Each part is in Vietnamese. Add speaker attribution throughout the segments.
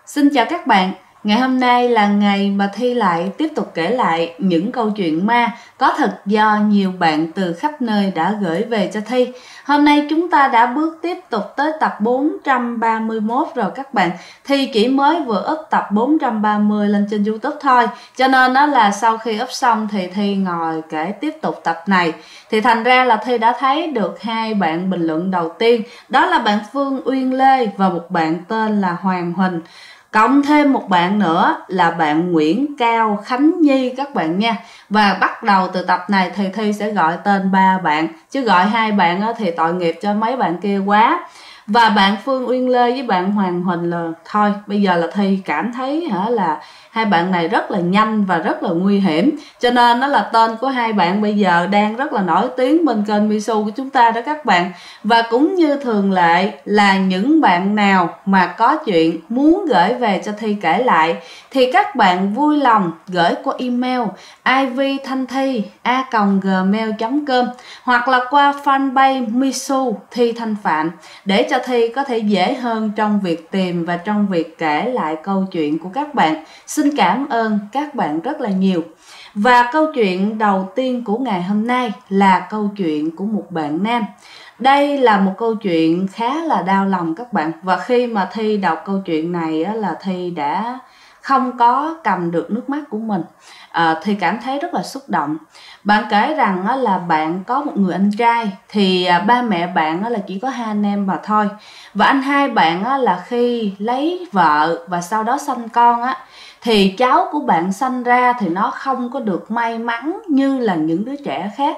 Speaker 1: Xin chào các bạn, ngày hôm nay là ngày mà Thi lại tiếp tục kể lại những câu chuyện ma có thật do nhiều bạn từ khắp nơi đã gửi về cho Thi. Hôm nay chúng ta đã bước tiếp tục tới tập 431 rồi các bạn. Thi chỉ mới vừa up tập 430 lên trên YouTube thôi, cho nên đó là sau khi up xong thì Thi ngồi kể tiếp tục tập này. Thì thành ra là Thi đã thấy được hai bạn bình luận đầu tiên, đó là bạn Phương Uyên Lê và một bạn tên là Hoàng Huỳnh. Cộng thêm một bạn nữa là bạn Nguyễn Cao Khánh Nhi các bạn nha. Và bắt đầu từ tập này thì Thi sẽ gọi tên 3 bạn, chứ gọi 2 bạn thì tội nghiệp cho mấy bạn kia quá. Và bạn Phương Uyên Lê với bạn Hoàng Huỳnh là thôi, bây giờ là Thi cảm thấy là hai bạn này rất là nhanh và rất là nguy hiểm, cho nên đó là tên của hai bạn bây giờ đang rất là nổi tiếng bên kênh Misu của chúng ta đó các bạn. Và cũng như thường lệ là những bạn nào mà có chuyện muốn gửi về cho Thi kể lại thì các bạn vui lòng gửi qua email ivthanthi@gmail.com hoặc là qua fanpage Misu Thi Thanh Phạm để cho Thi có thể dễ hơn trong việc tìm và trong việc kể lại câu chuyện của các bạn. Xin cảm ơn các bạn rất là nhiều. Và câu chuyện đầu tiên của ngày hôm nay là câu chuyện của một bạn nam. Đây là một câu chuyện khá là đau lòng các bạn. Và khi mà Thi đọc câu chuyện này là Thi đã không có cầm được nước mắt của mình. Thi cảm thấy rất là xúc động. Bạn kể rằng là bạn có một người anh trai, thì ba mẹ bạn là chỉ có 2 anh em mà thôi. Và anh hai bạn là khi lấy vợ và sau đó sanh con thì cháu của bạn sanh ra thì nó không có được may mắn như là những đứa trẻ khác.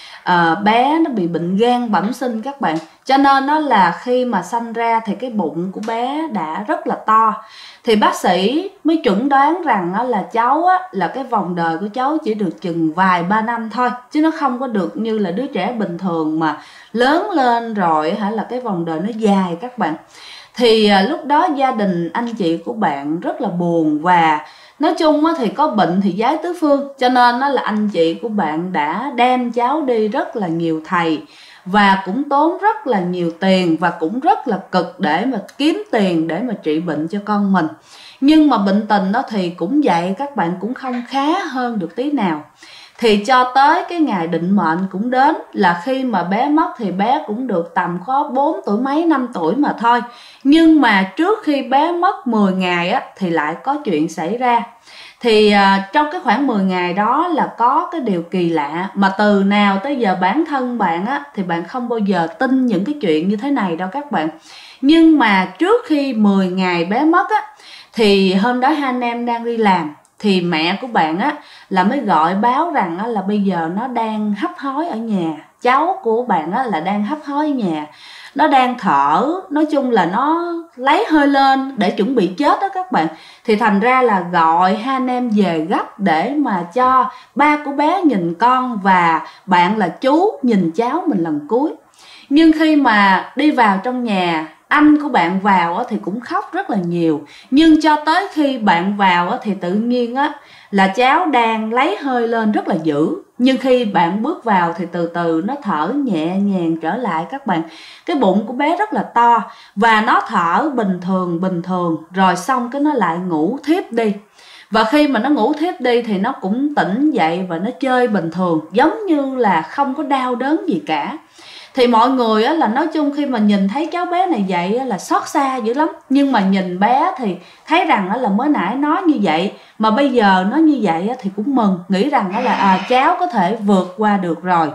Speaker 1: Bé nó bị bệnh gan bẩm sinh các bạn, cho nên nó là khi mà sanh ra thì cái bụng của bé đã rất là to. Thì bác sĩ mới chẩn đoán rằng là cháu là cái vòng đời của cháu chỉ được chừng vài 3 năm thôi, chứ nó không có được như là đứa trẻ bình thường mà lớn lên rồi là cái vòng đời nó dài các bạn. Thì lúc đó gia đình anh chị của bạn rất là buồn, và nói chung thì có bệnh thì giái tứ phương, cho nên là anh chị của bạn đã đem cháu đi rất là nhiều thầy và cũng tốn rất là nhiều tiền, và cũng rất là cực để mà kiếm tiền để mà trị bệnh cho con mình. Nhưng mà bệnh tình đó thì cũng vậy các bạn, cũng không khá hơn được tí nào. Thì cho tới cái ngày định mệnh cũng đến, là khi mà bé mất thì bé cũng được tầm có 4 tuổi mấy 5 tuổi mà thôi. Nhưng mà trước khi bé mất 10 ngày thì lại có chuyện xảy ra. Thì trong cái khoảng 10 ngày đó là có cái điều kỳ lạ mà từ nào tới giờ bản thân bạn thì bạn không bao giờ tin những cái chuyện như thế này đâu các bạn. Nhưng mà trước khi 10 ngày bé mất thì hôm đó hai anh em đang đi làm, thì mẹ của bạn là mới gọi báo rằng là bây giờ nó đang hấp hối ở nhà. Cháu của bạn là đang hấp hối ở nhà, nó đang thở, nói chung là nó lấy hơi lên để chuẩn bị chết đó các bạn. Thì thành ra là gọi hai anh em về gấp để mà cho ba của bé nhìn con và bạn là chú nhìn cháu mình lần cuối. Nhưng khi mà đi vào trong nhà, anh của bạn vào thì cũng khóc rất là nhiều. Nhưng cho tới khi bạn vào thì tự nhiên là cháu đang lấy hơi lên rất là dữ. Nhưng khi bạn bước vào thì từ từ nó thở nhẹ nhàng trở lại các bạn. Cái bụng của bé rất là to và nó thở bình thường rồi xong cái nó lại ngủ thiếp đi. Và khi mà nó ngủ thiếp đi thì nó cũng tỉnh dậy và nó chơi bình thường, giống như là không có đau đớn gì cả. Thì mọi người là nói chung khi mà nhìn thấy cháu bé này vậy là xót xa dữ lắm. Nhưng mà nhìn bé thì thấy rằng là mới nãy nó như vậy mà bây giờ nó như vậy thì cũng mừng, nghĩ rằng là cháu có thể vượt qua được rồi.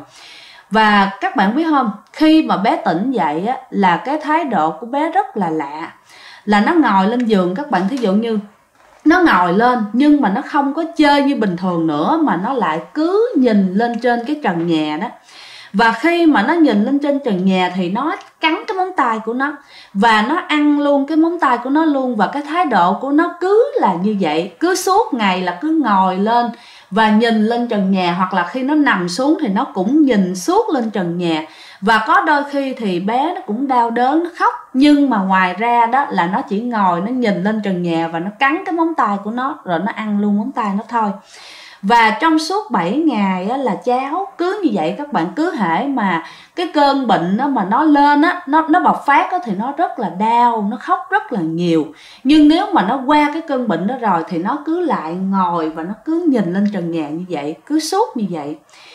Speaker 1: Và các bạn biết không, khi mà bé tỉnh dậy là cái thái độ của bé rất là lạ. Là nó ngồi lên giường các bạn, thí dụ như nó ngồi lên nhưng mà nó không có chơi như bình thường nữa, mà nó lại cứ nhìn lên trên cái trần nhà đó. Và khi mà nó nhìn lên trên trần nhà thì nó cắn cái móng tay của nó và nó ăn luôn cái móng tay của nó luôn. Và cái thái độ của nó cứ là như vậy, cứ suốt ngày là cứ ngồi lên và nhìn lên trần nhà, hoặc là khi nó nằm xuống thì nó cũng nhìn suốt lên trần nhà. Và có đôi khi thì bé nó cũng đau đớn, nó khóc, nhưng mà ngoài ra đó là nó chỉ ngồi nó nhìn lên trần nhà và nó cắn cái móng tay của nó rồi nó ăn luôn móng tay nó thôi. Và trong suốt 7 ngày á, là cháu cứ như vậy các bạn, cứ hễ mà cái cơn bệnh đó mà nó lên á, nó bộc phát á, thì nó rất là đau, nó khóc rất là nhiều. Nhưng nếu mà nó qua cái cơn bệnh đó rồi thì nó cứ lại ngồi và nó cứ nhìn lên trần nhà như vậy, cứ suốt như vậy.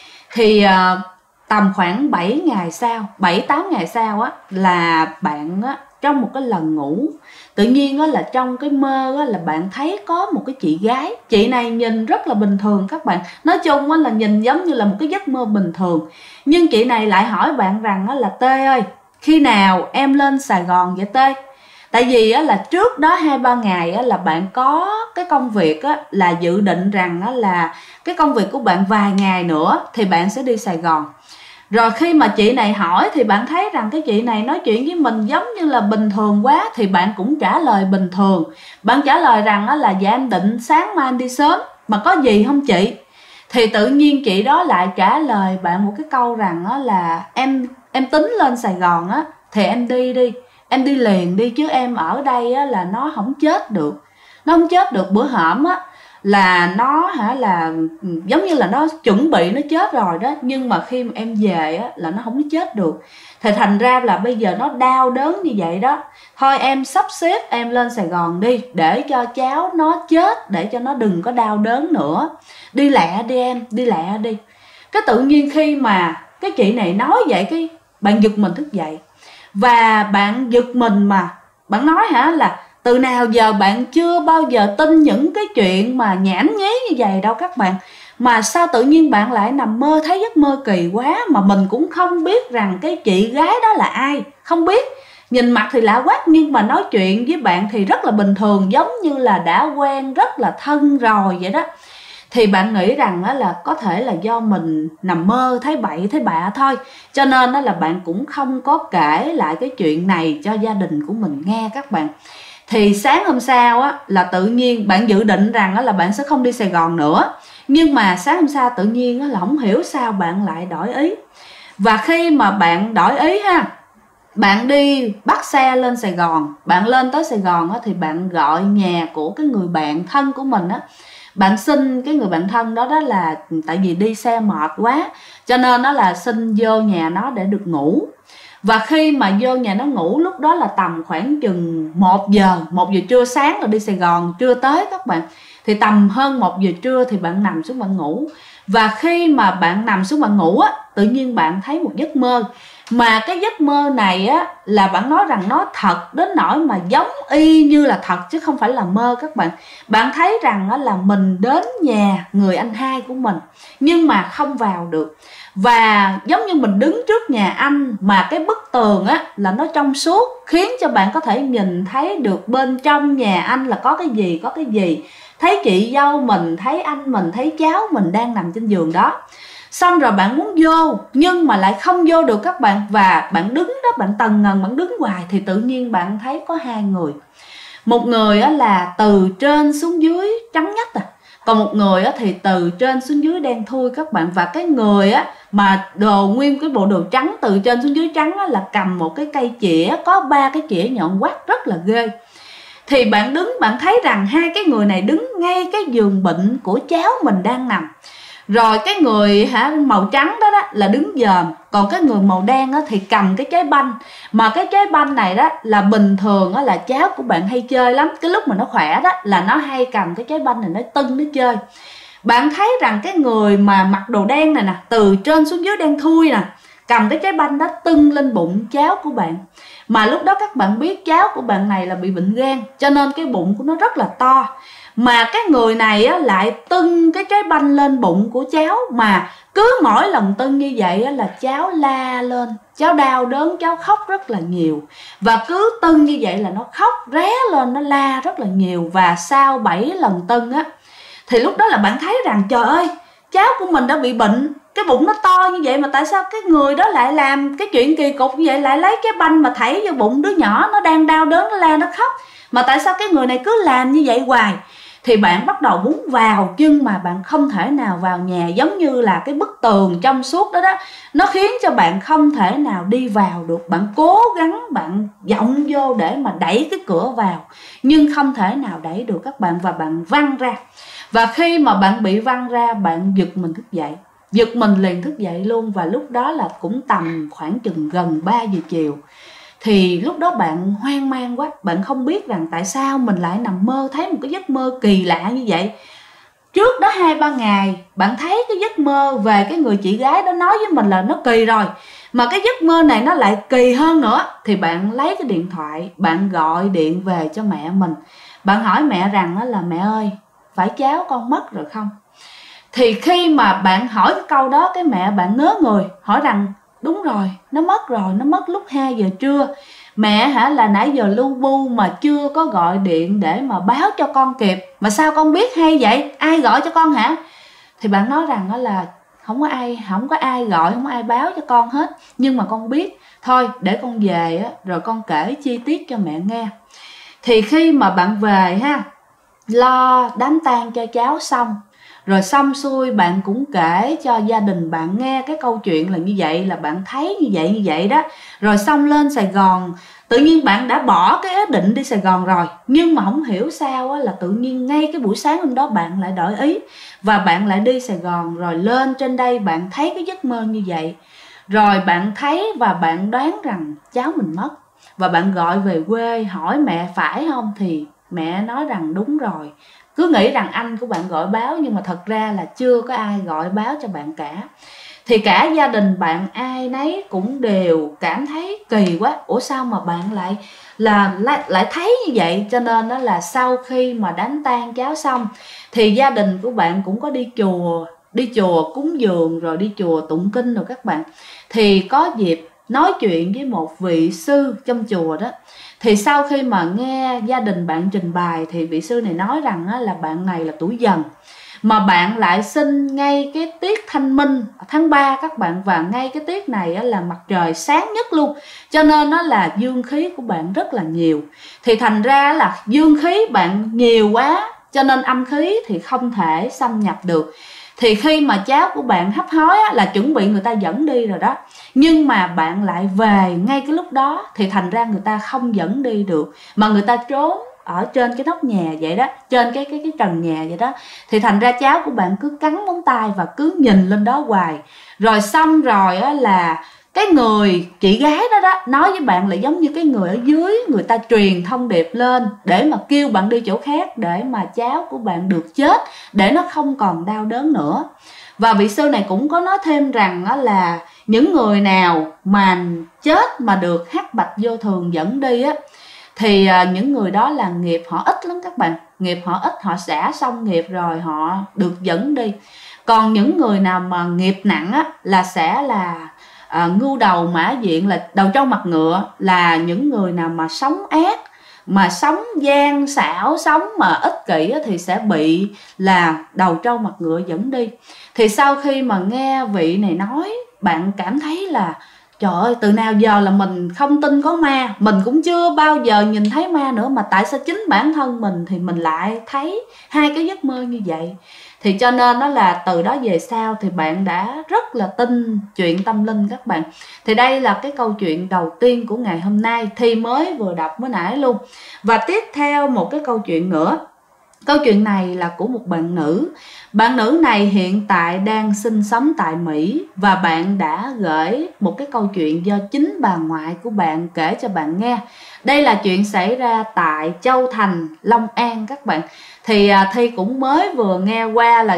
Speaker 1: Thì tầm khoảng 7 ngày sau, 7-8 ngày sau á, là bạn á, trong một cái lần ngủ tự nhiên á, là trong cái mơ á, là bạn thấy có một cái chị gái. Chị này nhìn rất là bình thường các bạn, nói chung á, là nhìn giống như là một cái giấc mơ bình thường. Nhưng chị này lại hỏi bạn rằng á, là Tê ơi, khi nào em lên Sài Gòn vậy Tê? Tại vì á, là trước đó 2-3 ngày á, là bạn có cái công việc á, là dự định rằng á, là cái công việc của bạn vài ngày nữa thì bạn sẽ đi Sài Gòn. Rồi khi mà chị này hỏi thì bạn thấy rằng cái chị này nói chuyện với mình giống như là bình thường quá, thì bạn cũng trả lời bình thường. Bạn trả lời rằng á, là dạ em định sáng mai em đi sớm, mà có gì không chị? Thì tự nhiên chị đó lại trả lời bạn một cái câu rằng á, là em tính lên Sài Gòn á, thì em đi đi, em đi liền đi, chứ em ở đây á, là nó không chết được. Nó không chết được. Bữa hổm á, là nó là giống như là nó chuẩn bị nó chết rồi đó, nhưng mà khi mà em về á, là nó không có chết được. Thì thành ra là bây giờ nó đau đớn như vậy đó, thôi em sắp xếp em lên Sài Gòn đi, để cho cháu nó chết, để cho nó đừng có đau đớn nữa. Đi lẹ đi em, đi lẹ đi. Cái tự nhiên khi mà cái chị này nói vậy, cái bạn giật mình thức dậy. Và bạn giật mình mà bạn nói là từ nào giờ bạn chưa bao giờ tin những cái chuyện mà nhảm nhí như vậy đâu các bạn. Mà sao tự nhiên bạn lại nằm mơ thấy giấc mơ kỳ quá, mà mình cũng không biết rằng cái chị gái đó là ai, không biết. Nhìn mặt thì lạ quắc, nhưng mà nói chuyện với bạn thì rất là bình thường, giống như là đã quen, rất là thân rồi vậy đó. Thì bạn nghĩ rằng là có thể là do mình nằm mơ thấy bậy thấy bạ thôi, cho nên là bạn cũng không có kể lại cái chuyện này cho gia đình của mình nghe các bạn. Thì sáng hôm sau á, là tự nhiên bạn dự định rằng là bạn sẽ không đi Sài Gòn nữa. Nhưng mà sáng hôm sau tự nhiên là không hiểu sao bạn lại đổi ý. Và khi mà bạn đổi ý bạn đi bắt xe lên Sài Gòn. Bạn lên tới Sài Gòn thì bạn gọi nhà của cái người bạn thân của mình á. Bạn xin cái người bạn thân đó là tại vì đi xe mệt quá, cho nên nó là xin vô nhà nó để được ngủ. Và khi mà vô nhà nó ngủ, lúc đó là tầm khoảng chừng 1 giờ trưa, sáng là đi Sài Gòn trưa tới các bạn. Thì tầm hơn 1 giờ trưa thì bạn nằm xuống bạn ngủ. Và khi mà bạn nằm xuống bạn ngủ á, tự nhiên bạn thấy một giấc mơ. Mà cái giấc mơ này á, là bạn nói rằng nó thật đến nỗi mà giống y như là thật chứ không phải là mơ các bạn. Bạn thấy rằng á, là mình đến nhà người anh hai của mình nhưng mà không vào được. Và giống như mình đứng trước nhà anh mà cái bức tường á là nó trong suốt, khiến cho bạn có thể nhìn thấy được bên trong nhà anh là có cái gì. Thấy chị dâu mình, thấy anh mình, thấy cháu mình đang nằm trên giường đó. Xong rồi bạn muốn vô nhưng mà lại không vô được các bạn. Và bạn đứng đó, bạn tần ngần, bạn đứng hoài. Thì tự nhiên bạn thấy có 2 người. Một người là từ trên xuống dưới trắng nhách còn một người thì từ trên xuống dưới đen thui các bạn. Và cái người mà nguyên cái bộ đồ trắng, từ trên xuống dưới trắng là cầm một cái cây chĩa, có 3 cái chĩa nhọn quắt rất là ghê. Thì bạn đứng, bạn thấy rằng 2 cái người này đứng ngay cái giường bệnh của cháu mình đang nằm. Rồi cái người màu trắng đó là đứng dòm. Còn cái người màu đen thì cầm cái trái banh. Mà cái trái banh này đó là bình thường là cháu của bạn hay chơi lắm. Cái lúc mà nó khỏe đó là nó hay cầm cái trái banh này nó tưng nó chơi. Bạn thấy rằng cái người mà mặc đồ đen này nè, từ trên xuống dưới đen thui nè, cầm cái trái banh đó tưng lên bụng cháu của bạn. Mà lúc đó các bạn biết cháu của bạn này là bị bệnh gan, cho nên cái bụng của nó rất là to. Mà cái người này lại tưng cái trái banh lên bụng của cháu. Mà cứ mỗi lần tưng như vậy là cháu la lên, cháu đau đớn, cháu khóc rất là nhiều. Và cứ tưng như vậy là nó khóc ré lên, nó la rất là nhiều. Và sau 7 lần tưng thì lúc đó là bạn thấy rằng trời ơi, cháu của mình đã bị bệnh, cái bụng nó to như vậy mà tại sao cái người đó lại làm cái chuyện kỳ cục như vậy, lại lấy cái banh mà thảy vô bụng đứa nhỏ nó đang đau đớn, nó la nó khóc, mà tại sao cái người này cứ làm như vậy hoài. Thì bạn bắt đầu muốn vào, nhưng mà bạn không thể nào vào nhà, giống như là cái bức tường trong suốt đó nó khiến cho bạn không thể nào đi vào được. Bạn cố gắng bạn vọng vô để mà đẩy cái cửa vào, nhưng không thể nào đẩy được các bạn, và bạn văng ra. Và khi mà bạn bị văng ra, bạn giật mình thức dậy, giật mình liền thức dậy luôn. Và lúc đó là cũng tầm khoảng chừng gần 3 giờ chiều. Thì lúc đó bạn hoang mang quá, bạn không biết rằng tại sao mình lại nằm mơ thấy một cái giấc mơ kỳ lạ như vậy. Trước đó 2-3 ngày bạn thấy cái giấc mơ về cái người chị gái đó nói với mình là nó kỳ rồi, mà cái giấc mơ này nó lại kỳ hơn nữa. Thì bạn lấy cái điện thoại, bạn gọi điện về cho mẹ mình. Bạn hỏi mẹ rằng là mẹ ơi, phải cháu con mất rồi không? Thì khi mà bạn hỏi cái câu đó, cái mẹ bạn ngớ người, hỏi rằng đúng rồi, nó mất rồi, nó mất lúc 2 giờ trưa. Mẹ hả, là nãy giờ lu bu mà chưa có gọi điện để mà báo cho con kịp. Mà sao con biết hay vậy? Ai gọi cho con hả? Thì bạn nói rằng đó là không có ai gọi, không có ai báo cho con hết. Nhưng mà con biết. Thôi để con về á, rồi con kể chi tiết cho mẹ nghe. Thì khi mà bạn về ha, lo đám tang cho cháu xong, rồi xong xuôi bạn cũng kể cho gia đình bạn nghe cái câu chuyện là như vậy, là bạn thấy như vậy đó. Rồi xong lên Sài Gòn, tự nhiên bạn đã bỏ cái ý định đi Sài Gòn rồi. Nhưng mà không hiểu sao á, là tự nhiên ngay cái buổi sáng hôm đó bạn lại đổi ý. Và bạn lại đi Sài Gòn, rồi lên trên đây bạn thấy cái giấc mơ như vậy. Rồi bạn thấy và bạn đoán rằng cháu mình mất. Và bạn gọi về quê hỏi mẹ phải không? Thì mẹ nói rằng đúng rồi. Cứ nghĩ rằng anh của bạn gọi báo, nhưng mà thật ra là chưa có ai gọi báo cho bạn cả. Thì cả gia đình bạn ai nấy cũng đều cảm thấy kỳ quá. Ủa sao mà bạn lại thấy như vậy? Cho nên đó là sau khi mà đám tang cháu xong, thì gia đình của bạn cũng có đi chùa cúng dường, rồi đi chùa tụng kinh rồi các bạn. Thì có dịp nói chuyện với một vị sư trong chùa đó. Thì sau khi mà nghe gia đình bạn trình bày, thì vị sư này nói rằng là bạn này là tuổi Dần, mà bạn lại sinh ngay cái tiết thanh minh tháng 3 các bạn. Và ngay cái tiết này là mặt trời sáng nhất luôn, cho nên nó là dương khí của bạn rất là nhiều. Thì thành ra là dương khí bạn nhiều quá, cho nên âm khí thì không thể xâm nhập được. Thì khi mà cháu của bạn hấp hối là chuẩn bị người ta dẫn đi rồi đó, nhưng mà bạn lại về ngay cái lúc đó, thì thành ra người ta không dẫn đi được, mà người ta trốn ở trên cái nóc nhà vậy đó, trên cái trần nhà vậy đó. Thì thành ra cháu của bạn cứ cắn móng tay và cứ nhìn lên đó hoài. Rồi xong rồi là cái người chị gái đó nói với bạn là giống như cái người ở dưới, người ta truyền thông điệp lên để mà kêu bạn đi chỗ khác, để mà cháu của bạn được chết, để nó không còn đau đớn nữa. Và vị sư này cũng có nói thêm rằng là những người nào mà chết mà được hắc bạch vô thường dẫn đi á, thì những người đó là nghiệp họ ít lắm các bạn. Nghiệp họ ít, họ xả xong nghiệp rồi họ được dẫn đi. Còn những người nào mà nghiệp nặng á, là sẽ là ngưu đầu mã diện, là đầu trâu mặt ngựa, là những người nào mà sống ác, mà sống gian xảo, sống mà ích kỷ á, thì sẽ bị là đầu trâu mặt ngựa dẫn đi. Thì sau khi mà nghe vị này nói, bạn cảm thấy là trời ơi, từ nào giờ là mình không tin có ma, mình cũng chưa bao giờ nhìn thấy ma nữa, mà tại sao chính bản thân mình thì mình lại thấy hai cái giấc mơ như vậy. Thì cho nên đó là từ đó về sau thì bạn đã rất là tin chuyện tâm linh các bạn. Thì đây là cái câu chuyện đầu tiên của ngày hôm nay, Thi mới vừa đọc mới nãy luôn. Và tiếp theo một cái câu chuyện nữa. Câu chuyện này là của một bạn nữ. Bạn nữ này hiện tại đang sinh sống tại Mỹ, và bạn đã gửi một cái câu chuyện do chính bà ngoại của bạn kể cho bạn nghe. Đây là chuyện xảy ra tại Châu Thành, Long An các bạn. Thì Thi cũng mới vừa nghe qua là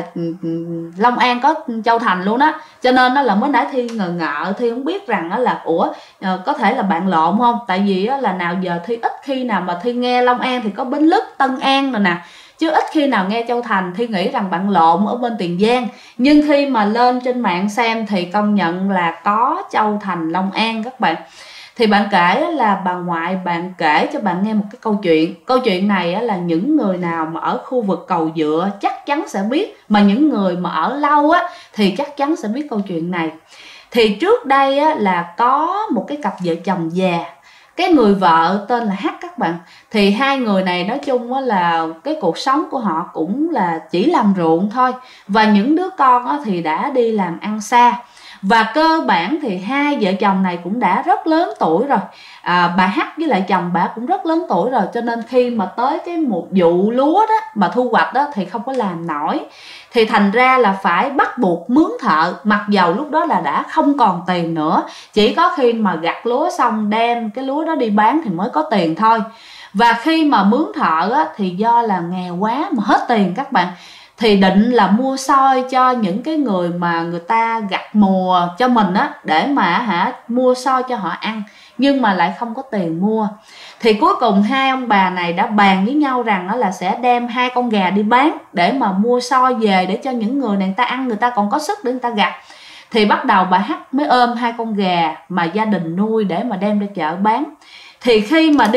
Speaker 1: Long An có Châu Thành luôn đó. Cho nên đó là mới nãy Thi ngờ, Thi không biết rằng đó là có thể là bạn lộn không. Tại vì là nào giờ Thi ít khi nào mà Thi nghe Long An thì có Bến Lức, Tân An rồi nè, chứ ít khi nào nghe Châu Thành. Thi nghĩ rằng bạn lộn ở bên Tiền Giang, nhưng khi mà lên trên mạng xem thì công nhận là có Châu Thành, Long An các bạn. Thì bạn kể là bà ngoại bạn kể cho bạn nghe một cái câu chuyện. Câu chuyện này là những người nào mà ở khu vực Cầu Dựa chắc chắn sẽ biết, mà những người mà ở lâu thì chắc chắn sẽ biết câu chuyện này. Thì trước đây là có một cái cặp vợ chồng già. Cái người vợ tên là H các bạn. Thì hai người này nói chung là cái cuộc sống của họ cũng là chỉ làm ruộng thôi. Và những đứa con thì đã đi làm ăn xa. Và cơ bản thì hai vợ chồng này cũng đã rất lớn tuổi rồi. Bà H với lại chồng bà cũng rất lớn tuổi rồi, cho nên khi mà tới cái một vụ lúa đó mà thu hoạch đó thì không có làm nổi, thì thành ra là phải bắt buộc mướn thợ, mặc dầu lúc đó là đã không còn tiền nữa, chỉ có khi mà gặt lúa xong đem cái lúa đó đi bán thì mới có tiền thôi. Và khi mà mướn thợ á, thì do là nghèo quá mà hết tiền các bạn, thì định là mua xôi cho những cái người mà người ta gặt mùa cho mình á, để mà mua xôi cho họ ăn, nhưng mà lại không có tiền mua. Thì cuối cùng hai ông bà này đã bàn với nhau rằng là sẽ đem 2 con gà đi bán để mà mua xôi về để cho những người này người ta ăn, người ta còn có sức để người ta gặt. Thì bắt đầu bà H mới ôm 2 con gà mà gia đình nuôi để mà đem ra chợ bán. Thì khi mà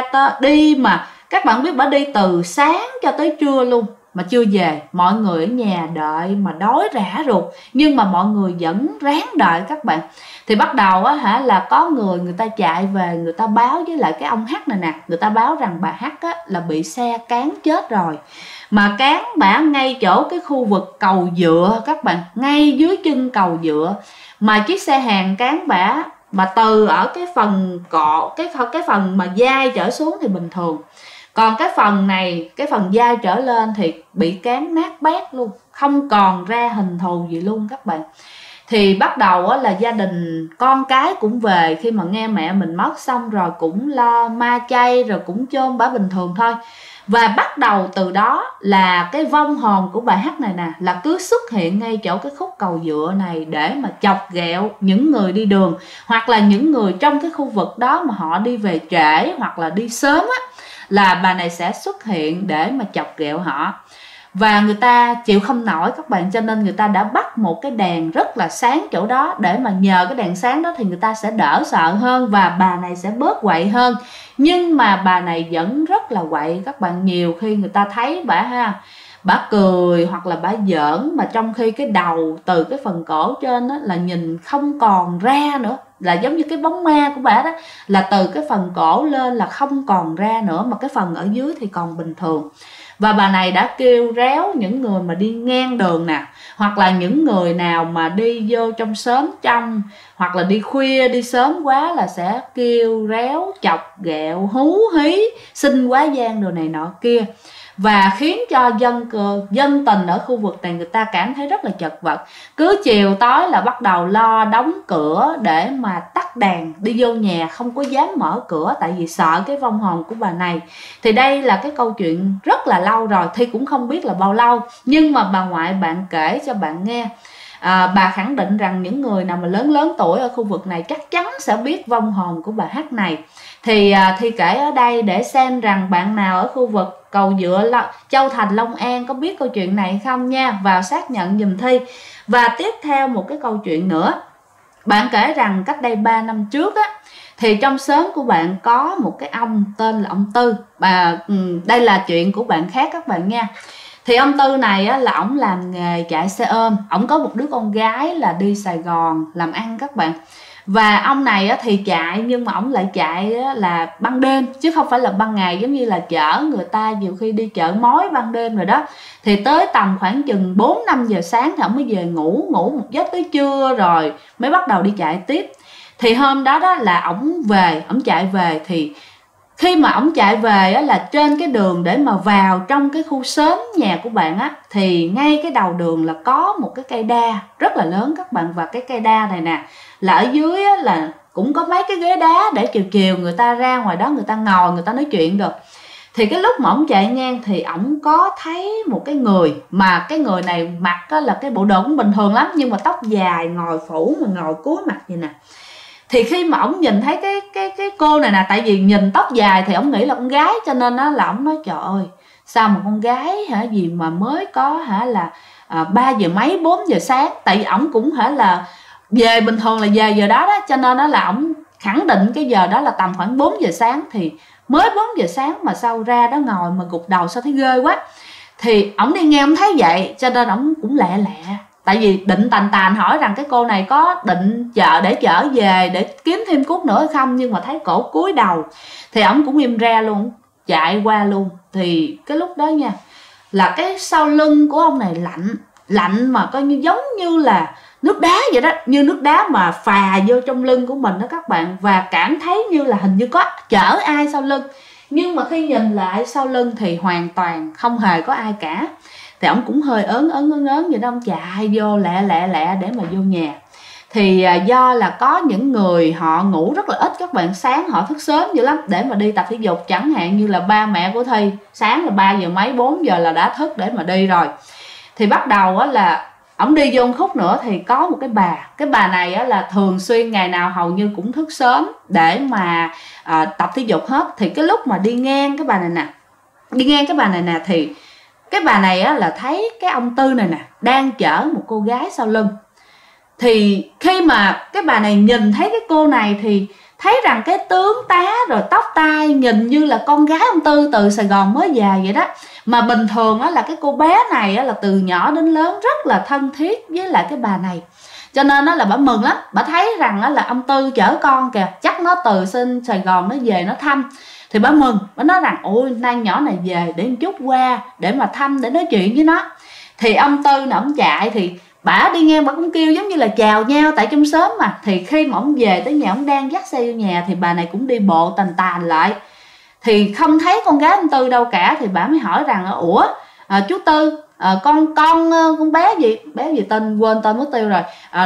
Speaker 1: đi mà các bạn biết, bà đi từ sáng cho tới trưa luôn mà chưa về. Mọi người ở nhà đợi mà đói rã ruột, nhưng mà mọi người vẫn ráng đợi các bạn. Thì bắt đầu á là có người ta chạy về, người ta báo với lại cái ông H này nè, người ta báo rằng bà H á là bị xe cán chết rồi. Mà cán bả ngay chỗ cái khu vực cầu dựa các bạn, ngay dưới chân cầu dựa. Mà chiếc xe hàng cán bả mà từ ở cái phần cọ, cái phần mà vai trở xuống thì bình thường, còn cái phần này, cái phần vai trở lên thì bị cán nát bét luôn, không còn ra hình thù gì luôn các bạn. Thì bắt đầu là gia đình con cái cũng về, khi mà nghe mẹ mình mất xong rồi cũng lo ma chay rồi cũng chôn bả bình thường thôi. Và bắt đầu từ đó là cái vong hồn của bà H này nè là cứ xuất hiện ngay chỗ cái khúc cầu dựa này để mà chọc ghẹo những người đi đường, hoặc là những người trong cái khu vực đó mà họ đi về trễ hoặc là đi sớm á, là bà này sẽ xuất hiện để mà chọc ghẹo họ. Và người ta chịu không nổi các bạn, cho nên người ta đã bắt một cái đèn rất là sáng chỗ đó, để mà nhờ cái đèn sáng đó thì người ta sẽ đỡ sợ hơn và bà này sẽ bớt quậy hơn. Nhưng mà bà này vẫn rất là quậy các bạn. Nhiều khi người ta thấy bả cười hoặc là bả giỡn, mà trong khi cái đầu từ cái phần cổ trên đó là nhìn không còn ra nữa, là giống như cái bóng ma của bả đó, là từ cái phần cổ lên là không còn ra nữa, mà cái phần ở dưới thì còn bình thường. Và bà này đã kêu réo những người mà đi ngang đường nè, hoặc là những người nào mà đi vô trong xóm trong, hoặc là đi khuya đi sớm quá là sẽ kêu réo chọc ghẹo hú hí xin quá giang đồ này nọ kia. Và khiến cho dân tình ở khu vực này người ta cảm thấy rất là chật vật. Cứ chiều tối là bắt đầu lo đóng cửa để mà tắt đèn, đi vô nhà không có dám mở cửa, tại vì sợ cái vong hồn của bà này. Thì đây là cái câu chuyện rất là lâu rồi, Thi cũng không biết là bao lâu, nhưng mà bà ngoại bạn kể cho bạn nghe. Bà khẳng định rằng những người nào mà lớn tuổi ở khu vực này chắc chắn sẽ biết vong hồn của bà H này. Thì kể ở đây để xem rằng bạn nào ở khu vực cầu dựa Châu Thành, Long An có biết câu chuyện này không nha, vào xác nhận giùm Thi. Và tiếp theo một cái câu chuyện nữa, bạn kể rằng cách đây 3 năm trước á, thì trong xóm của bạn có một cái ông tên là ông Tư. Đây là chuyện của bạn khác các bạn nha. Thì ông Tư này á, là ổng làm nghề chạy xe ôm, ổng có một đứa con gái là đi Sài Gòn làm ăn các bạn. Và ông này á, thì chạy, nhưng mà ổng lại chạy á, là ban đêm chứ không phải là ban ngày, giống như là chở người ta nhiều khi đi chợ mối ban đêm rồi đó. Thì tới tầm khoảng chừng 4-5 giờ sáng thì ổng mới về ngủ một giấc tới trưa rồi mới bắt đầu đi chạy tiếp. Thì hôm đó đó là ổng chạy về, thì khi mà ổng chạy về á, là trên cái đường để mà vào trong cái khu xóm nhà của bạn á, thì ngay cái đầu đường là có một cái cây đa rất là lớn các bạn. Và cái cây đa này nè là ở dưới á, là cũng có mấy cái ghế đá để chiều người ta ra ngoài đó người ta ngồi, người ta nói chuyện được. Thì cái lúc mà ổng chạy ngang thì ổng có thấy một cái người, mà cái người này mặc á, là cái bộ đồ cũng bình thường lắm, nhưng mà tóc dài, ngồi phủ mà ngồi cúi mặt vậy nè. Thì khi mà ổng nhìn thấy cái cô này nè, tại vì nhìn tóc dài thì ổng nghĩ là con gái, cho nên đó là ổng nói trời ơi, sao mà con gái gì mà mới có là 3 giờ mấy 4 giờ sáng. Tại vì ổng cũng là về bình thường là về giờ đó đó, cho nên đó là ổng khẳng định cái giờ đó là tầm khoảng 4 giờ sáng. Thì mới 4 giờ sáng mà sao ra đó ngồi mà gục đầu sao thấy ghê quá. Thì ổng đi nghe ổng thấy vậy, cho nên ổng cũng lẹ. Tại vì định tàn hỏi rằng cái cô này có định để chở về để kiếm thêm cút nữa hay không, nhưng mà thấy cổ cúi đầu thì ổng cũng im re luôn, chạy qua luôn. Thì cái lúc đó nha, là cái sau lưng của ông này lạnh mà coi như giống như là nước đá vậy đó, như nước đá mà phà vô trong lưng của mình đó các bạn, và cảm thấy như là hình như có chở ai sau lưng. Nhưng mà khi nhìn lại sau lưng thì hoàn toàn không hề có ai cả. Thì ông cũng hơi ớn vậy đó, ông chạy vô lẹ để mà vô nhà. Thì do là có những người họ ngủ rất là ít các bạn, sáng họ thức sớm dữ lắm để mà đi tập thể dục, chẳng hạn như là ba mẹ của Thi sáng là 3 giờ mấy 4 giờ là đã thức để mà đi rồi. Thì bắt đầu á là ổng đi vô một khúc nữa thì có một cái bà này á là thường xuyên ngày nào hầu như cũng thức sớm để mà tập thể dục hết. Thì cái lúc mà đi ngang cái bà này nè thì cái bà này á là thấy cái ông Tư này nè đang chở một cô gái sau lưng. Thì khi mà cái bà này nhìn thấy cái cô này thì thấy rằng cái tướng tá rồi tóc tai nhìn như là con gái ông Tư từ Sài Gòn mới về vậy đó. Mà bình thường á là cái cô bé này á là từ nhỏ đến lớn rất là thân thiết với lại cái bà này. Cho nên á là bà mừng lắm, bà thấy rằng á là ông Tư chở con kìa, chắc nó từ Sài Gòn nó về nó thăm. Thì bà mừng, bà nói rằng ôi nay nhỏ này về để một chút qua để mà thăm, để nói chuyện với nó. Thì ông Tư nè, ông chạy thì bả đi ngang, bả cũng kêu giống như là chào nhau tại trong xóm mà. Thì khi mà ông về tới nhà, ông đang dắt xe vô nhà thì bà này cũng đi bộ tàn tàn lại. Thì không thấy con gái ông Tư đâu cả. Thì bả mới hỏi rằng ủa chú Tư, con bé gì tên quên tên mất tiêu rồi,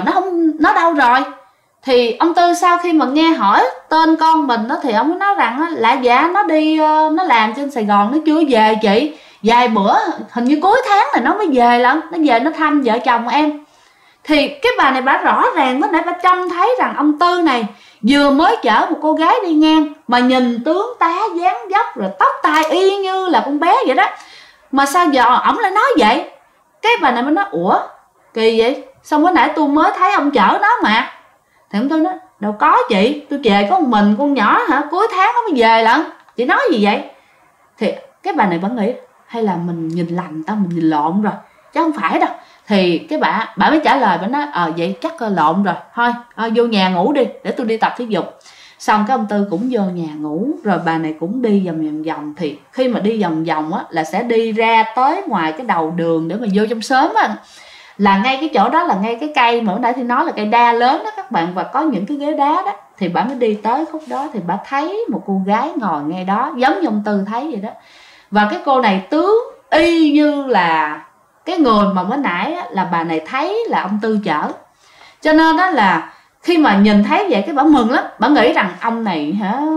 Speaker 1: nó đâu rồi? Thì ông Tư sau khi mà nghe hỏi tên con mình đó thì ông mới nói rằng là dạ nó đi nó làm trên Sài Gòn, nó chưa về chị, vài bữa hình như cuối tháng này nó mới về lận, nó về nó thăm vợ chồng em. Thì cái bà này bà rõ ràng mới nãy bà trông thấy rằng ông Tư này vừa mới chở một cô gái đi ngang mà nhìn tướng tá dáng dấp rồi tóc tai y như là con bé vậy đó, mà sao giờ ổng lại nói vậy? Cái bà này mới nói ủa kỳ vậy, xong bữa nãy tôi mới thấy ông chở nó mà. Thì ông Tư nói đâu có chị, tôi về có một mình con nhỏ hả, cuối tháng nó mới về lận, chị nói gì vậy? Thì cái bà này bà nghĩ hay là mình nhìn lầm tao, mình nhìn lộn rồi chứ không phải đâu. Thì cái bà mới trả lời, bà nói vậy chắc lộn rồi, thôi vô nhà ngủ đi để tôi đi tập thể dục. Xong cái ông Tư cũng vô nhà ngủ, rồi bà này cũng đi vòng. Thì khi mà đi vòng á là sẽ đi ra tới ngoài cái đầu đường để mà vô trong xóm á, là ngay cái chỗ đó là ngay cái cây mà hồi nãy thì nói là cây đa lớn đó các bạn, và có những cái ghế đá đó. Thì bà mới đi tới khúc đó thì bà thấy một cô gái ngồi ngay đó giống như ông Tư thấy vậy đó. Và cái cô này tướng y như là cái người mà mới nãy á, là bà này thấy là ông Tư chở. Cho nên đó là khi mà nhìn thấy vậy cái bà mừng lắm, bà nghĩ rằng ông này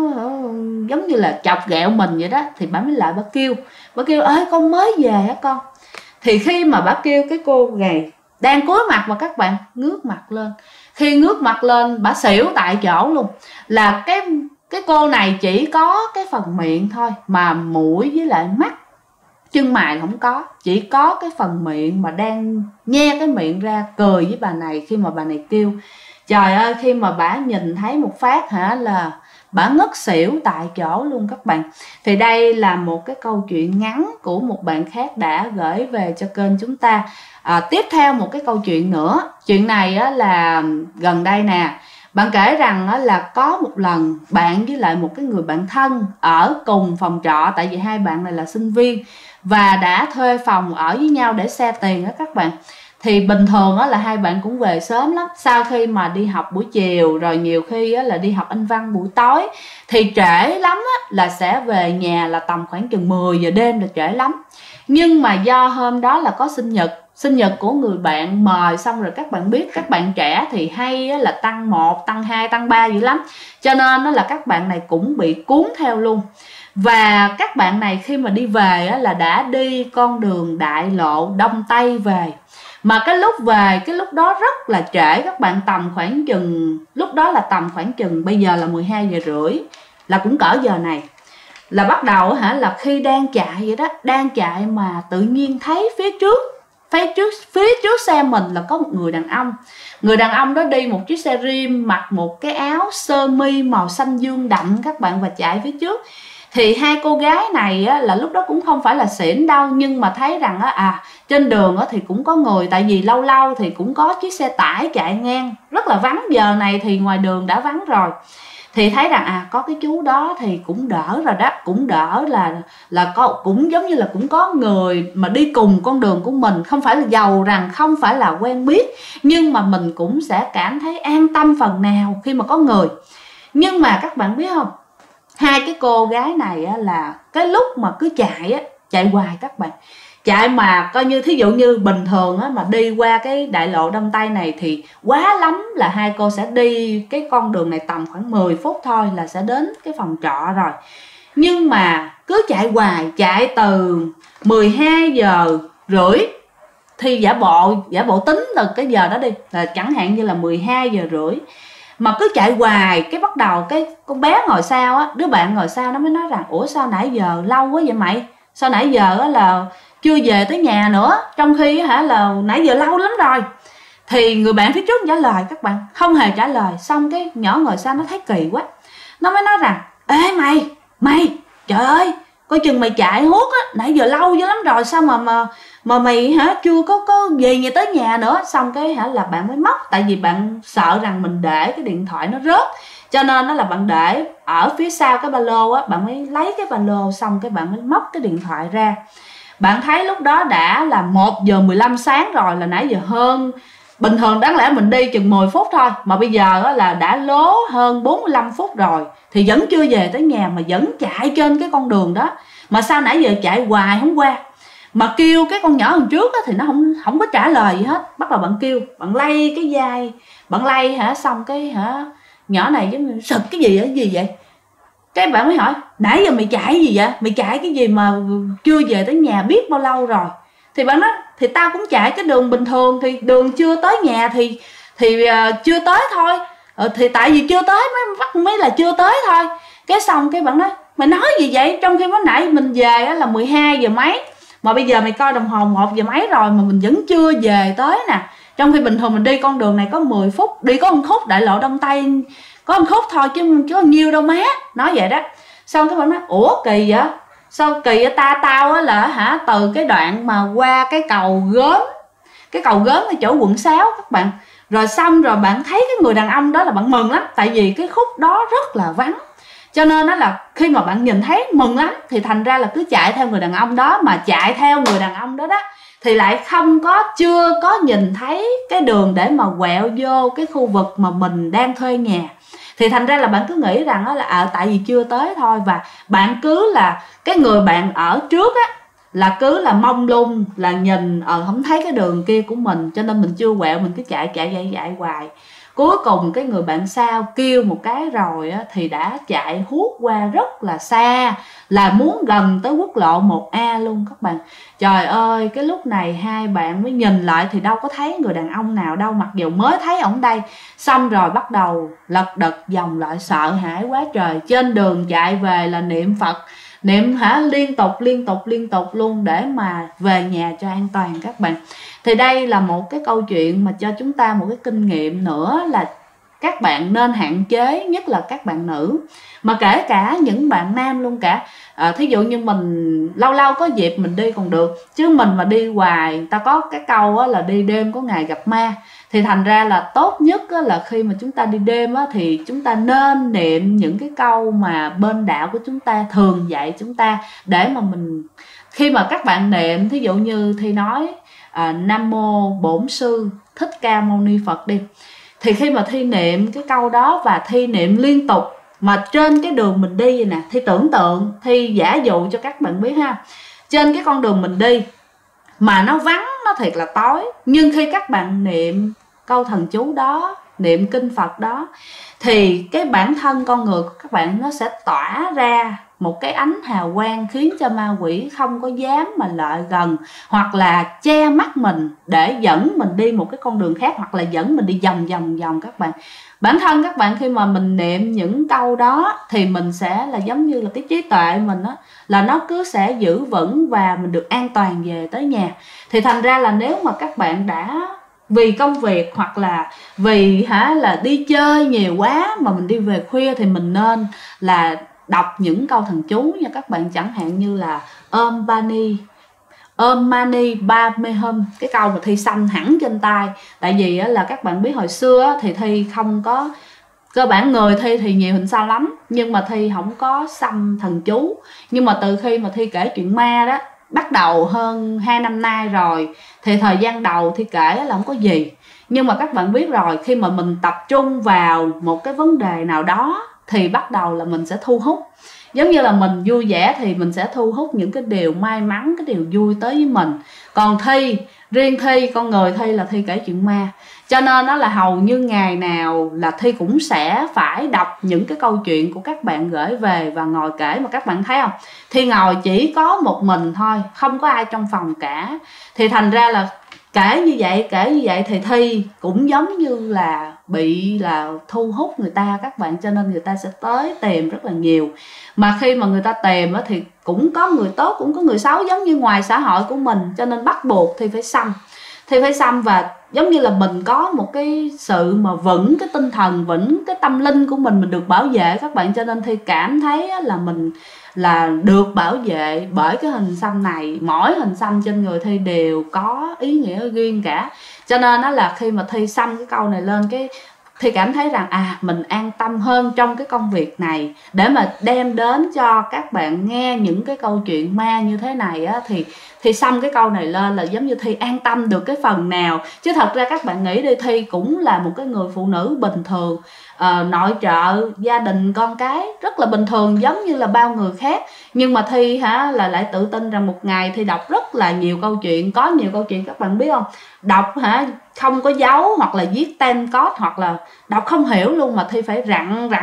Speaker 1: giống như là chọc ghẹo mình vậy đó. Thì bà mới lại bà kêu ơi con mới về hả con? Thì khi mà bà kêu cái cô này đang cúi mặt mà các bạn ngước mặt lên, khi ngước mặt lên bà xỉu tại chỗ luôn. Là cái cô này chỉ có cái phần miệng thôi, mà mũi với lại mắt chân mày không có, chỉ có cái phần miệng mà đang nhe cái miệng ra cười với bà này khi mà bà này kêu. Trời ơi, khi mà bà nhìn thấy một phát là bà ngất xỉu tại chỗ luôn các bạn. Thì đây là một cái câu chuyện ngắn của một bạn khác đã gửi về cho kênh chúng ta. Tiếp theo một cái câu chuyện nữa. Chuyện này là gần đây nè. Bạn kể rằng là có một lần bạn với lại một cái người bạn thân ở cùng phòng trọ, tại vì hai bạn này là sinh viên và đã thuê phòng ở với nhau để share tiền đó các bạn. Thì bình thường là hai bạn cũng về sớm lắm, sau khi mà đi học buổi chiều rồi nhiều khi là đi học Anh văn buổi tối thì trễ lắm là sẽ về nhà là tầm khoảng chừng 10 giờ đêm là trễ lắm. Nhưng mà do hôm đó là có sinh nhật của người bạn mời, xong rồi các bạn biết các bạn trẻ thì hay là tăng 1, tăng 2, tăng 3 dữ lắm, cho nên là các bạn này cũng bị cuốn theo luôn. Và các bạn này khi mà đi về là đã đi con đường đại lộ Đông Tây về. Mà cái lúc về, cái lúc đó rất là trễ các bạn, tầm khoảng chừng, lúc đó là tầm khoảng chừng, bây giờ là 12 giờ rưỡi, là cũng cỡ giờ này. Là bắt đầu là khi đang chạy vậy đó, đang chạy mà tự nhiên thấy phía trước xe mình là có một người đàn ông. Người đàn ông đó đi một chiếc xe rim, mặc một cái áo sơ mi màu xanh dương đậm các bạn, và chạy phía trước. Thì hai cô gái này là lúc đó cũng không phải là xỉn đâu, nhưng mà thấy rằng trên đường thì cũng có người, tại vì lâu lâu thì cũng có chiếc xe tải chạy ngang, rất là vắng, giờ này thì ngoài đường đã vắng rồi. thì thấy rằng có cái chú đó thì cũng đỡ rồi đó, cũng đỡ là cũng giống như là cũng có người mà đi cùng con đường của mình, không phải là giàu rằng không phải là quen biết, nhưng mà mình cũng sẽ cảm thấy an tâm phần nào khi mà có người. Nhưng mà các bạn biết không, hai cái cô gái này là cái lúc mà cứ chạy hoài các bạn, chạy mà coi như thí dụ như bình thường mà đi qua cái đại lộ Đông Tây này thì quá lắm là hai cô sẽ đi cái con đường này tầm khoảng 10 phút thôi là sẽ đến cái phòng trọ rồi. Nhưng mà cứ chạy hoài, chạy từ 12 giờ rưỡi thì giả bộ tính từ cái giờ đó đi, là chẳng hạn như là 12 giờ rưỡi mà cứ chạy hoài, cái bắt đầu cái con bé ngồi sau đứa bạn ngồi sau nó mới nói rằng ủa sao nãy giờ lâu quá vậy mày, sao nãy giờ là chưa về tới nhà nữa, trong khi là nãy giờ lâu lắm rồi. Thì người bạn phía trước trả lời các bạn, không hề trả lời. Xong cái nhỏ ngồi sau nó thấy kỳ quá, nó mới nói rằng ê mày trời ơi, coi chừng mày chạy hút nãy giờ lâu dữ lắm rồi, sao mà mày chưa có về nhà tới nhà nữa. Xong cái là bạn mới móc, tại vì bạn sợ rằng mình để cái điện thoại nó rớt, cho nên là bạn để ở phía sau cái ba lô bạn mới lấy cái ba lô, xong cái bạn mới móc cái điện thoại ra. Bạn thấy lúc đó đã là 1 giờ 15 sáng rồi, là nãy giờ hơn, bình thường đáng lẽ mình đi chừng 10 phút thôi, mà bây giờ là đã lố hơn 45 phút rồi thì vẫn chưa về tới nhà, mà vẫn chạy trên cái con đường đó. Mà sao nãy giờ chạy hoài không qua, mà kêu cái con nhỏ đằng trước thì nó không có trả lời gì hết. Bắt đầu bạn kêu, bạn lay cái vai, bạn lay xong cái nhỏ này giống như sực cái gì vậy. Cái bạn mới hỏi nãy giờ mày chạy gì vậy, mày chạy cái gì mà chưa về tới nhà biết bao lâu rồi. Thì bạn nói thì tao cũng chạy cái đường bình thường, thì đường chưa tới nhà thì chưa tới thôi, thì tại vì chưa tới mới là chưa tới thôi. Cái xong cái bạn nói mày nói gì vậy, trong khi mới nãy mình về là 12 giờ mấy, mà bây giờ mày coi đồng hồ 1 giờ mấy rồi mà mình vẫn chưa về tới nè. Trong khi bình thường mình đi con đường này có 10 phút, đi có 1 khúc đại lộ Đông Tây có 1 khúc thôi chứ có nhiêu đâu má. Nói vậy đó. Xong cái bạn nói ủa kỳ vậy, sao kỳ vậy tao là từ cái đoạn mà qua cái cầu gớm ở chỗ quận 6 các bạn, rồi xong rồi bạn thấy cái người đàn ông đó là bạn mừng lắm, tại vì cái khúc đó rất là vắng, cho nên đó là khi mà bạn nhìn thấy mừng lắm thì thành ra là cứ chạy theo người đàn ông đó. Mà chạy theo người đàn ông đó thì lại chưa có nhìn thấy cái đường để mà quẹo vô cái khu vực mà mình đang thuê nhà. Thì thành ra là bạn cứ nghĩ rằng là tại vì chưa tới thôi, và bạn cứ là cái người bạn ở trước là cứ là mông lung, là nhìn không thấy cái đường kia của mình, cho nên mình chưa quẹo, mình cứ chạy hoài. Cuối cùng cái người bạn sau kêu một cái rồi thì đã chạy hút qua rất là xa, là muốn gần tới quốc lộ 1A luôn các bạn. Trời ơi, cái lúc này hai bạn mới nhìn lại thì đâu có thấy người đàn ông nào đâu, mặc dù mới thấy ổng đây. Xong rồi bắt đầu lật đật vòng lại, sợ hãi quá trời. Trên đường chạy về là niệm Phật, niệm liên tục luôn để mà về nhà cho an toàn các bạn. Thì đây là một cái câu chuyện mà cho chúng ta một cái kinh nghiệm nữa, là các bạn nên hạn chế, nhất là các bạn nữ, mà kể cả những bạn nam luôn cả. Thí dụ như mình lâu lâu có dịp mình đi còn được, chứ mình mà đi hoài, ta có cái câu là đi đêm có ngày gặp ma. Thì thành ra là tốt nhất là khi mà chúng ta đi đêm thì chúng ta nên niệm những cái câu mà bên đạo của chúng ta thường dạy chúng ta, để mà mình khi mà các bạn niệm, thí dụ như Thi nói Nam Mô Bổn Sư Thích Ca Mâu Ni Phật đi, thì khi mà Thi niệm cái câu đó và Thi niệm liên tục mà trên cái đường mình đi vậy nè, Thi tưởng tượng, Thi giả dụ cho các bạn biết ha, trên cái con đường mình đi mà nó vắng, nó thiệt là tối, nhưng khi các bạn niệm câu thần chú đó, niệm kinh Phật đó, thì cái bản thân con người của các bạn nó sẽ tỏa ra một cái ánh hào quang, khiến cho ma quỷ không có dám mà lại gần, hoặc là che mắt mình để dẫn mình đi một cái con đường khác, hoặc là dẫn mình đi vòng các bạn. Bản thân các bạn khi mà mình niệm những câu đó thì mình sẽ là giống như là cái trí tuệ mình là nó cứ sẽ giữ vững và mình được an toàn về tới nhà. Thì thành ra là nếu mà các bạn đã vì công việc hoặc là vì là đi chơi nhiều quá mà mình đi về khuya, thì mình nên là đọc những câu thần chú nha các bạn. Chẳng hạn như là Om Mani Padme Hum, cái câu mà Thi xanh hẳn trên tay. Tại vì là các bạn biết hồi xưa thì Thi không có Cơ bản người Thi thì nhiều hình xăm lắm, nhưng mà Thi không có xăm thần chú. Nhưng mà từ khi mà Thi kể chuyện ma đó, bắt đầu hơn 2 năm nay rồi, thì thời gian đầu Thi kể là không có gì. Nhưng mà các bạn biết rồi, khi mà mình tập trung vào một cái vấn đề nào đó thì bắt đầu là mình sẽ thu hút. Giống như là mình vui vẻ thì mình sẽ thu hút những cái điều may mắn, cái điều vui tới với mình. Còn Thi, riêng Thi, con người Thi là Thi kể chuyện ma, cho nên đó là hầu như ngày nào là Thi cũng sẽ phải đọc những cái câu chuyện của các bạn gửi về và ngồi kể. Mà các bạn thấy không, Thi ngồi chỉ có một mình thôi, không có ai trong phòng cả. Thì thành ra là kể như vậy thì Thi cũng giống như là bị là thu hút người ta các bạn, cho nên người ta sẽ tới tìm rất là nhiều. Mà khi mà người ta tìm thì cũng có người tốt cũng có người xấu, giống như ngoài xã hội của mình, cho nên bắt buộc Thi phải xăm. Và giống như là mình có một cái sự mà vững cái tinh thần, vững cái tâm linh của mình được bảo vệ các bạn, cho nên Thi cảm thấy là mình là được bảo vệ bởi cái hình xăm này. Mỗi hình xăm trên người Thi đều có ý nghĩa riêng cả, cho nên đó là khi mà Thi xăm cái câu này lên, cái Thi cảm thấy rằng mình an tâm hơn trong cái công việc này, để mà đem đến cho các bạn nghe những cái câu chuyện ma như thế này á, thì xăm cái câu này lên là giống như Thi an tâm được cái phần nào. Chứ thật ra các bạn nghĩ đi, Thi cũng là một cái người phụ nữ bình thường, nội trợ, gia đình, con cái rất là bình thường giống như là bao người khác. Nhưng mà Thi là lại tự tin rằng một ngày Thi đọc rất là nhiều câu chuyện. Có nhiều câu chuyện các bạn biết không, đọc không có dấu, hoặc là viết tên code, hoặc là đọc không hiểu luôn, mà Thi phải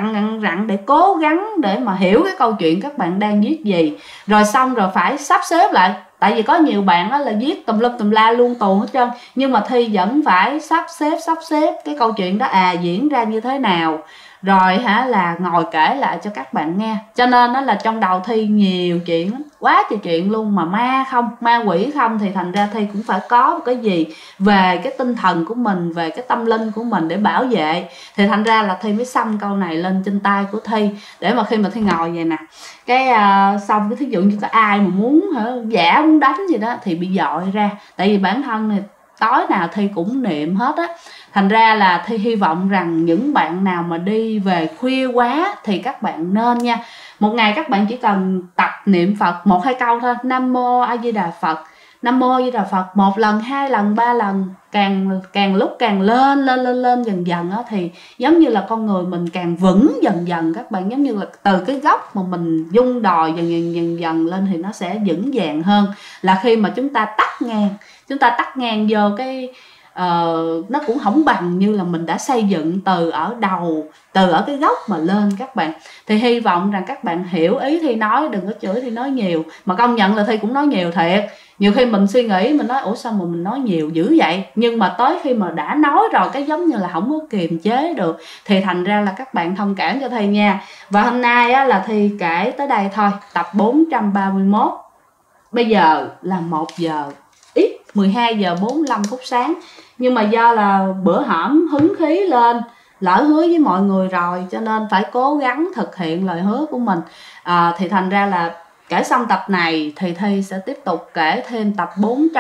Speaker 1: rặn để cố gắng để mà hiểu cái câu chuyện các bạn đang viết gì. Rồi xong rồi phải sắp xếp lại, tại vì có nhiều bạn là viết tùm lum tùm la luôn tuồng hết trơn, nhưng mà Thi vẫn phải sắp xếp cái câu chuyện đó diễn ra như thế nào, rồi là ngồi kể lại cho các bạn nghe. Cho nên đó là trong đầu Thi nhiều chuyện lắm, quá trời chuyện luôn. Mà ma quỷ không thì thành ra Thi cũng phải có một cái gì về cái tinh thần của mình, về cái tâm linh của mình để bảo vệ. Thì thành ra là Thi mới xăm câu này lên trên tay của Thi, để mà khi mà Thi ngồi vậy nè, cái xong cái thí dụ như có ai mà muốn giả muốn đánh gì đó thì bị dội ra. Tại vì bản thân này tối nào Thi cũng niệm hết á. Thành ra là Thi hy vọng rằng những bạn nào mà đi về khuya quá thì các bạn nên nha, một ngày các bạn chỉ cần tập niệm Phật 1-2 câu thôi. Nam mô A Di Đà Phật, Nam mô A Di Đà Phật 1 lần, 2 lần, 3 lần, càng lúc càng lên dần dần á, thì giống như là con người mình càng vững dần dần các bạn. Giống như là từ cái gốc mà mình dung đòi dần lên thì nó sẽ vững vàng hơn là khi mà chúng ta tắt ngang vô cái nó cũng không bằng như là mình đã xây dựng từ ở đầu, từ ở cái gốc mà lên các bạn. Thì hy vọng rằng các bạn hiểu ý Thi nói, đừng có chửi Thi nói nhiều. Mà công nhận là Thi cũng nói nhiều thiệt. Nhiều khi mình suy nghĩ, mình nói ủa sao mà mình nói nhiều dữ vậy, nhưng mà tới khi mà đã nói rồi cái giống như là không có kiềm chế được, thì thành ra là các bạn thông cảm cho Thi nha. Và hôm nay á, là Thi kể tới đây thôi, tập 431. Bây giờ là 1 giờ ít 12 giờ 45 phút sáng. Nhưng mà do là bữa hổm hứng khí lên, lỡ hứa với mọi người rồi, cho nên phải cố gắng thực hiện lời hứa của mình. Thì thành ra là kể xong tập này thì Thi sẽ tiếp tục kể thêm tập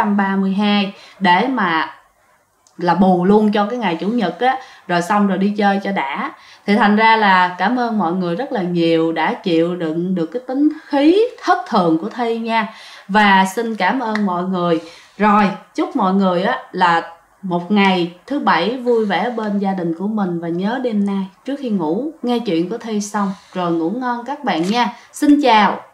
Speaker 1: 432 để mà là bù luôn cho cái ngày Chủ nhật á, rồi xong rồi đi chơi cho đã. Thì thành ra là cảm ơn mọi người rất là nhiều đã chịu đựng được cái tính khí thất thường của Thi nha. Và xin cảm ơn mọi người. Rồi chúc mọi người á là một ngày thứ Bảy vui vẻ bên gia đình của mình. Và nhớ đêm nay trước khi ngủ nghe chuyện của Thi xong rồi ngủ ngon các bạn nha. Xin chào.